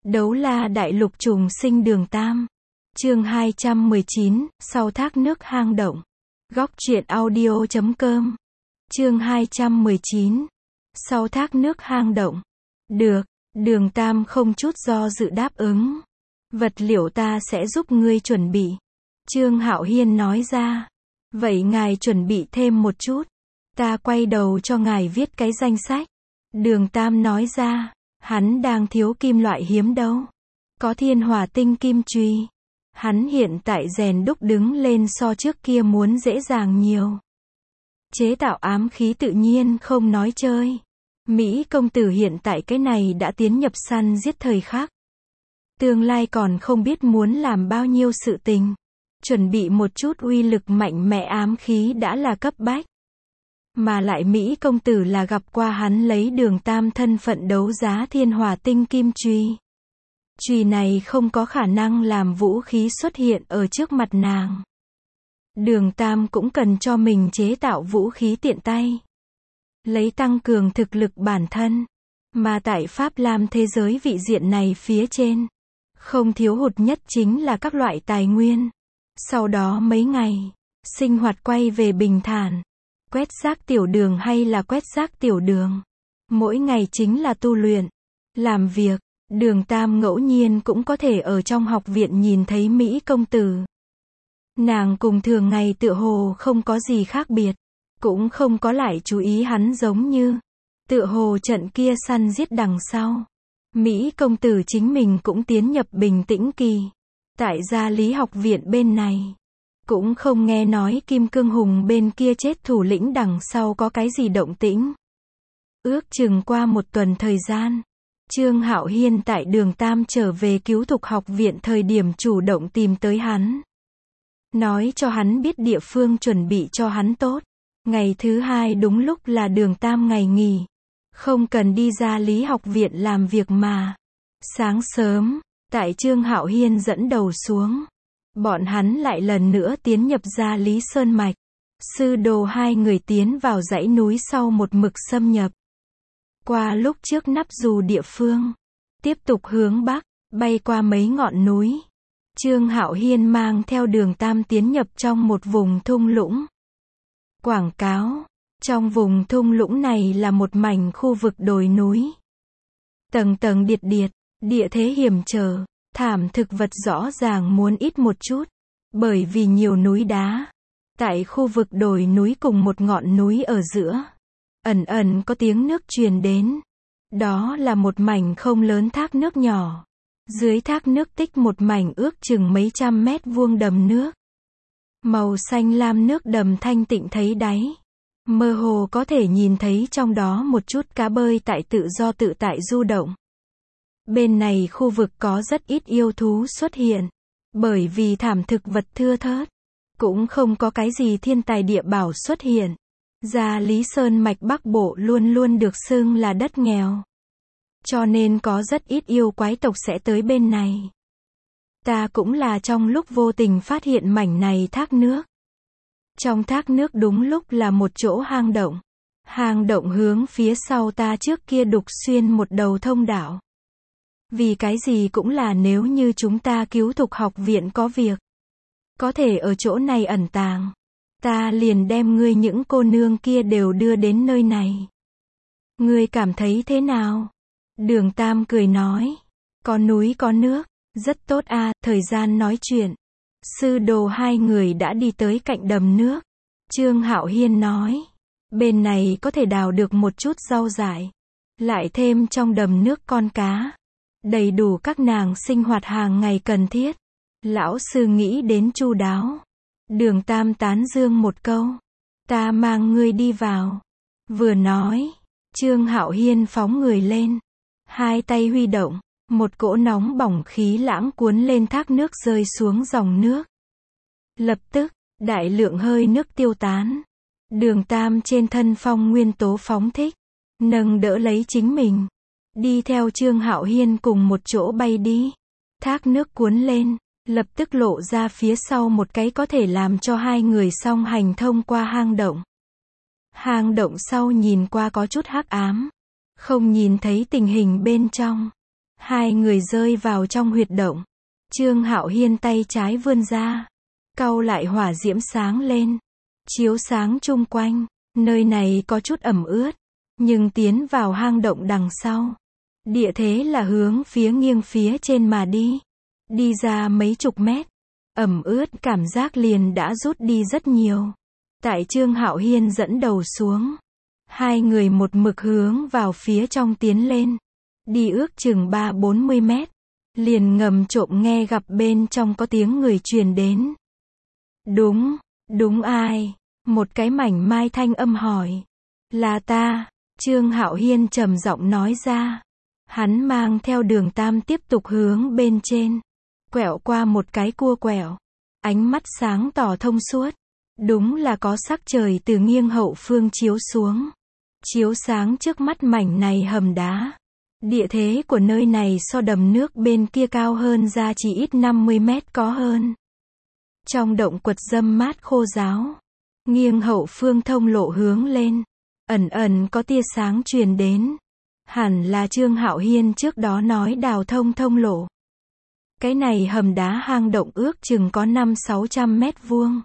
Đấu la đại lục trùng sinh đường Tam. Chương 219, sau thác nước hang động. Góc truyện audio.com. Chương 219. Sau thác nước hang động. Được, đường Tam không chút do dự đáp ứng. Vật liệu ta sẽ giúp ngươi chuẩn bị. Trương Hạo Hiên nói ra. Vậy ngài chuẩn bị thêm một chút. Ta quay đầu cho ngài viết cái danh sách. Đường Tam nói ra. Hắn đang thiếu kim loại hiếm đâu. Có thiên hỏa tinh kim chùy. Hắn hiện tại rèn đúc đứng lên so trước kia muốn dễ dàng nhiều. Chế tạo ám khí tự nhiên không nói chơi. Mỹ công tử hiện tại cái này đã tiến nhập săn giết thời khắc. Tương lai còn không biết muốn làm bao nhiêu sự tình. Chuẩn bị một chút uy lực mạnh mẽ ám khí đã là cấp bách. Mà lại Mỹ công tử là gặp qua hắn lấy đường Tam thân phận đấu giá thiên hỏa tinh kim chùy. Chùy này không có khả năng làm vũ khí xuất hiện ở trước mặt nàng. Đường Tam cũng cần cho mình chế tạo vũ khí tiện tay. Lấy tăng cường thực lực bản thân. Mà tại Pháp Lam thế giới vị diện này phía trên. Không thiếu hụt nhất chính là các loại tài nguyên. Sau đó mấy ngày, sinh hoạt quay về bình thản. Quét rác tiểu đường hay là quét rác tiểu đường. Mỗi ngày chính là tu luyện, làm việc. Đường Tam ngẫu nhiên cũng có thể ở trong học viện nhìn thấy Mỹ công tử. Nàng cùng thường ngày tựa hồ không có gì khác biệt. Cũng không có lại chú ý hắn giống như. Tựa hồ trận kia săn giết đằng sau. Mỹ công tử chính mình cũng tiến nhập bình tĩnh kỳ. Tại gia lý học viện bên này. Cũng không nghe nói Kim Cương Hùng bên kia chết thủ lĩnh đằng sau có cái gì động tĩnh. Ước chừng qua một tuần thời gian. Trương Hạo Hiên tại đường Tam trở về cứu thục học viện thời điểm chủ động tìm tới hắn. Nói cho hắn biết địa phương chuẩn bị cho hắn tốt. Ngày thứ hai đúng lúc là đường Tam ngày nghỉ. Không cần đi ra lý học viện làm việc mà. Sáng sớm, tại Trương Hạo Hiên dẫn đầu xuống. Bọn hắn lại lần nữa tiến nhập ra Lý Sơn Mạch. Sư đồ hai người tiến vào dãy núi sau một mực xâm nhập. Qua lúc trước nắp dù địa phương. Tiếp tục hướng bắc, bay qua mấy ngọn núi. Trương Hạo Hiên mang theo đường Tam tiến nhập trong một vùng thung lũng. Quảng cáo. Trong vùng thung lũng này là một mảnh khu vực đồi núi. Tầng tầng điệt điệt, địa thế hiểm trở. Thảm thực vật rõ ràng muốn ít một chút. Bởi vì nhiều núi đá. Tại khu vực đồi núi cùng một ngọn núi ở giữa. Ẩn ẩn có tiếng nước truyền đến. Đó là một mảnh không lớn thác nước nhỏ. Dưới thác nước tích một mảnh ước chừng mấy trăm mét vuông đầm nước. Màu xanh lam nước đầm thanh tịnh thấy đáy. Mơ hồ có thể nhìn thấy trong đó một chút cá bơi tại tự do tự tại du động. Bên này khu vực có rất ít yêu thú xuất hiện. Bởi vì thảm thực vật thưa thớt. Cũng không có cái gì thiên tài địa bảo xuất hiện. Gia Lý Sơn Mạch Bắc Bộ luôn luôn được xưng là đất nghèo. Cho nên có rất ít yêu quái tộc sẽ tới bên này. Ta cũng là trong lúc vô tình phát hiện mảnh này thác nước. Trong thác nước đúng lúc là một chỗ hang động. Hang động hướng phía sau ta trước kia đục xuyên một đầu thông đạo. Vì cái gì cũng là nếu như chúng ta cứu thục học viện có việc. Có thể ở chỗ này ẩn tàng. Ta liền đem ngươi những cô nương kia đều đưa đến nơi này. Ngươi cảm thấy thế nào? Đường Tam cười nói. Có núi có nước. Rất tốt a. Thời gian nói chuyện. Sư đồ hai người đã đi tới cạnh đầm nước. Trương Hạo Hiên nói. Bên này có thể đào được một chút rau dại. Lại thêm trong đầm nước con cá. Đầy đủ các nàng sinh hoạt hàng ngày cần thiết. Lão sư nghĩ đến chu đáo. Đường Tam tán dương một câu. Ta mang ngươi đi vào. Vừa nói. Trương Hạo Hiên phóng người lên. Hai tay huy động. Một cỗ nóng bỏng khí lãng cuốn lên thác nước rơi xuống dòng nước. Lập tức, đại lượng hơi nước tiêu tán. Đường Tam trên thân phong nguyên tố phóng thích. Nâng đỡ lấy chính mình. Đi theo Trương Hạo Hiên cùng một chỗ bay đi. Thác nước cuốn lên. Lập tức lộ ra phía sau một cái có thể làm cho hai người song hành thông qua hang động. Hang động sau nhìn qua có chút hắc ám. Không nhìn thấy tình hình bên trong. Hai người rơi vào trong huyệt động. Trương Hạo Hiên tay trái vươn ra, cau lại hỏa diễm sáng lên, chiếu sáng chung quanh. Nơi này có chút ẩm ướt, nhưng tiến vào hang động đằng sau, địa thế là hướng phía nghiêng phía trên mà đi. Đi ra mấy chục mét, ẩm ướt cảm giác liền đã rút đi rất nhiều. Tại Trương Hạo Hiên dẫn đầu xuống, hai người một mực hướng vào phía trong tiến lên. Đi ước chừng 30-40 mét, liền ngầm trộm nghe gặp bên trong có tiếng người truyền đến. Đúng ai? Một cái mảnh mai thanh âm hỏi. Là ta, Trương Hạo Hiên trầm giọng nói ra. Hắn mang theo Đường Tam tiếp tục hướng bên trên, quẹo qua một cái cua quẹo, ánh mắt sáng tỏ thông suốt. Đúng là có sắc trời từ nghiêng hậu phương chiếu xuống, chiếu sáng trước mắt mảnh này hầm đá. Địa thế của nơi này so đầm nước bên kia cao hơn ra chỉ ít 50 mét có hơn. Trong động quật râm mát khô ráo, nghiêng hậu phương thông lộ hướng lên, ẩn ẩn có tia sáng truyền đến. Hẳn là Trương Hạo Hiên trước đó nói đào thông lộ. Cái này hầm đá hang động ước chừng có 500-600 mét vuông,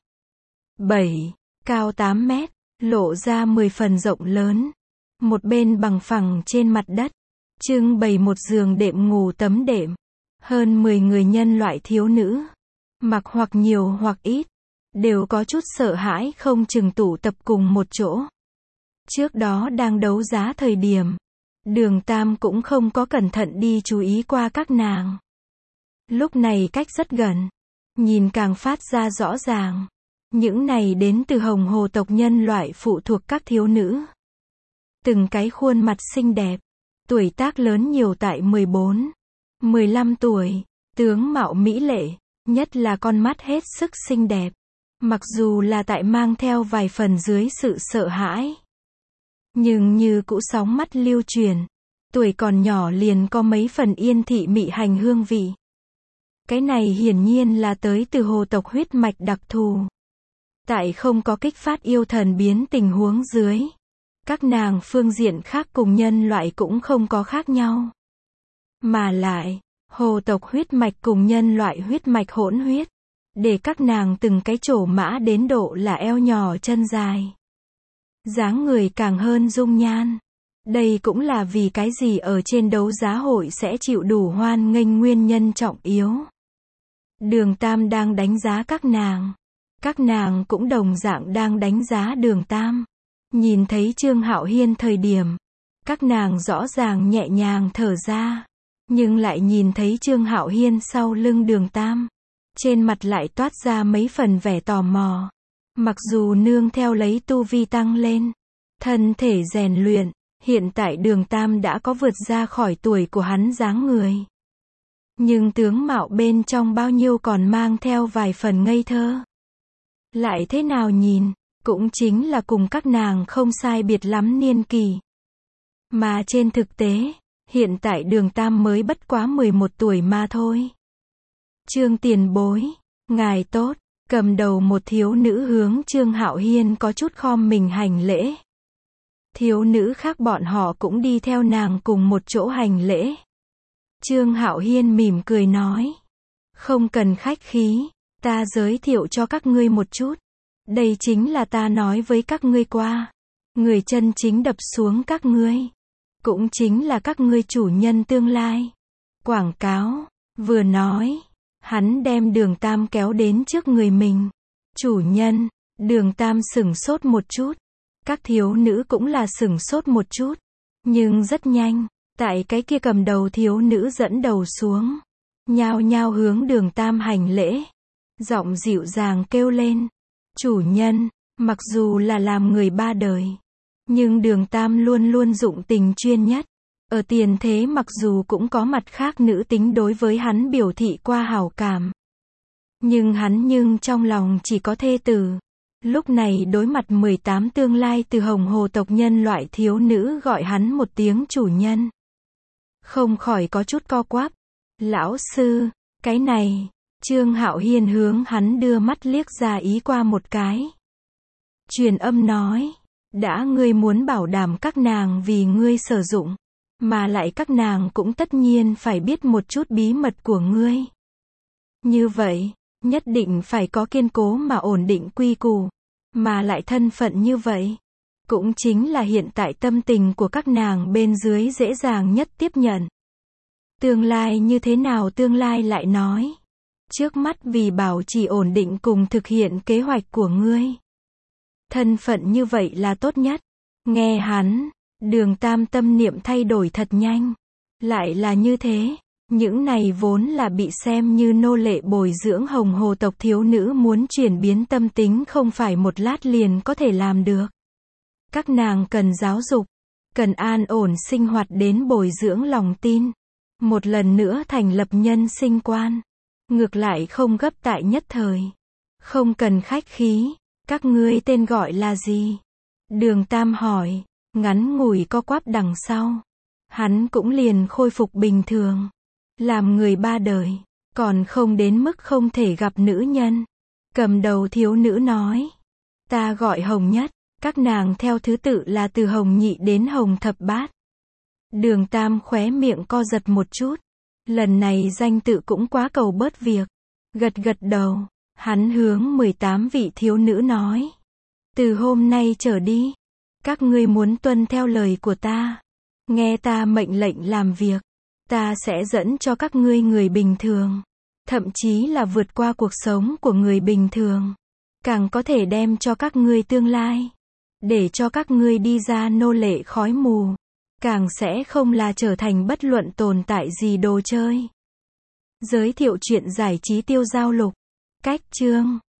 7, cao 8 mét, lộ ra 10 phần rộng lớn. Một bên bằng phẳng trên mặt đất, trưng bày một giường đệm ngủ tấm đệm. Hơn 10 người nhân loại thiếu nữ, mặc hoặc nhiều hoặc ít, đều có chút sợ hãi không chừng tụ tập cùng một chỗ. Trước đó đang đấu giá thời điểm, Đường Tam cũng không có cẩn thận đi chú ý qua các nàng. Lúc này cách rất gần, nhìn càng phát ra rõ ràng. Những này đến từ Hồng Hồ tộc nhân loại phụ thuộc các thiếu nữ. Từng cái khuôn mặt xinh đẹp, tuổi tác lớn nhiều tại 14, 15 tuổi, tướng mạo mỹ lệ, nhất là con mắt hết sức xinh đẹp. Mặc dù là tại mang theo vài phần dưới sự sợ hãi, nhưng như cũ sóng mắt lưu truyền, tuổi còn nhỏ liền có mấy phần yên thị mị hành hương vị. Cái này hiển nhiên là tới từ hồ tộc huyết mạch đặc thù. Tại không có kích phát yêu thần biến tình huống dưới, các nàng phương diện khác cùng nhân loại cũng không có khác nhau. Mà lại, hồ tộc huyết mạch cùng nhân loại huyết mạch hỗn huyết, để các nàng từng cái trổ mã đến độ là eo nhỏ chân dài. Dáng người càng hơn dung nhan. Đây cũng là vì cái gì ở trên đấu giá hội sẽ chịu đủ hoan nghênh nguyên nhân trọng yếu. Đường Tam đang đánh giá các nàng. Các nàng cũng đồng dạng đang đánh giá Đường Tam. Nhìn thấy Trương Hạo Hiên thời điểm, các nàng rõ ràng nhẹ nhàng thở ra. Nhưng lại nhìn thấy Trương Hạo Hiên sau lưng Đường Tam, trên mặt lại toát ra mấy phần vẻ tò mò. Mặc dù nương theo lấy tu vi tăng lên, thân thể rèn luyện, hiện tại Đường Tam đã có vượt ra khỏi tuổi của hắn dáng người. Nhưng tướng mạo bên trong bao nhiêu còn mang theo vài phần ngây thơ. Lại thế nào nhìn, cũng chính là cùng các nàng không sai biệt lắm niên kỳ. Mà trên thực tế, hiện tại Đường Tam mới bất quá 11 tuổi mà thôi. Trương tiền bối, ngài tốt. Cầm đầu một thiếu nữ hướng Trương Hạo Hiên có chút khom mình hành lễ. Thiếu nữ khác bọn họ cũng đi theo nàng cùng một chỗ hành lễ. Trương Hạo Hiên mỉm cười nói. Không cần khách khí, ta giới thiệu cho các ngươi một chút. Đây chính là ta nói với các ngươi qua. Người chân chính đập xuống các ngươi. Cũng chính là các ngươi chủ nhân tương lai. Quảng cáo, vừa nói. Hắn đem Đường Tam kéo đến trước người mình. Chủ nhân, Đường Tam sửng sốt một chút. Các thiếu nữ cũng là sửng sốt một chút. Nhưng rất nhanh, tại cái kia cầm đầu thiếu nữ dẫn đầu xuống. Nhao nhao hướng Đường Tam hành lễ. Giọng dịu dàng kêu lên. Chủ nhân, mặc dù là làm người ba đời, nhưng Đường Tam luôn luôn dụng tình chuyên nhất. Ở tiền thế mặc dù cũng có mặt khác nữ tính đối với hắn biểu thị qua hảo cảm. Nhưng trong lòng chỉ có thê tử. Lúc này đối mặt 18 tương lai từ Hồng Hồ tộc nhân loại thiếu nữ gọi hắn một tiếng chủ nhân. Không khỏi có chút co quắp. Lão sư, cái này, Trương Hạo Hiên hướng hắn đưa mắt liếc ra ý qua một cái. Truyền âm nói, đã ngươi muốn bảo đảm các nàng vì ngươi sử dụng. Mà lại các nàng cũng tất nhiên phải biết một chút bí mật của ngươi. Như vậy, nhất định phải có kiên cố mà ổn định quy củ. Mà lại thân phận như vậy. Cũng chính là hiện tại tâm tình của các nàng bên dưới dễ dàng nhất tiếp nhận. Tương lai như thế nào tương lai lại nói. Trước mắt vì bảo trì ổn định cùng thực hiện kế hoạch của ngươi. Thân phận như vậy là tốt nhất. Nghe hắn, Đường Tam tâm niệm thay đổi thật nhanh. Lại là như thế. Những này vốn là bị xem như nô lệ bồi dưỡng hồng hồ tộc thiếu nữ muốn chuyển biến tâm tính không phải một lát liền có thể làm được. Các nàng cần giáo dục, cần an ổn sinh hoạt đến bồi dưỡng lòng tin. Một lần nữa thành lập nhân sinh quan. Ngược lại không gấp tại nhất thời. Không cần khách khí. Các ngươi tên gọi là gì? Đường Tam hỏi. Ngắn ngủi co quắp đằng sau. Hắn cũng liền khôi phục bình thường. Làm người ba đời. Còn không đến mức không thể gặp nữ nhân. Cầm đầu thiếu nữ nói. Ta gọi Hồng Nhất. Các nàng theo thứ tự là từ Hồng Nhị đến Hồng Thập Bát. Đường Tam khóe miệng co giật một chút. Lần này danh tự cũng quá cầu bớt việc. Gật gật đầu. Hắn hướng 18 vị thiếu nữ nói. Từ hôm nay trở đi. Các ngươi muốn tuân theo lời của ta. Nghe ta mệnh lệnh làm việc. Ta sẽ dẫn cho các ngươi người bình thường. Thậm chí là vượt qua cuộc sống của người bình thường. Càng có thể đem cho các ngươi tương lai. Để cho các ngươi đi ra nô lệ khói mù. Càng sẽ không là trở thành bất luận tồn tại gì đồ chơi. Giới thiệu truyện giải trí Tiêu Giao Lục. Cách chương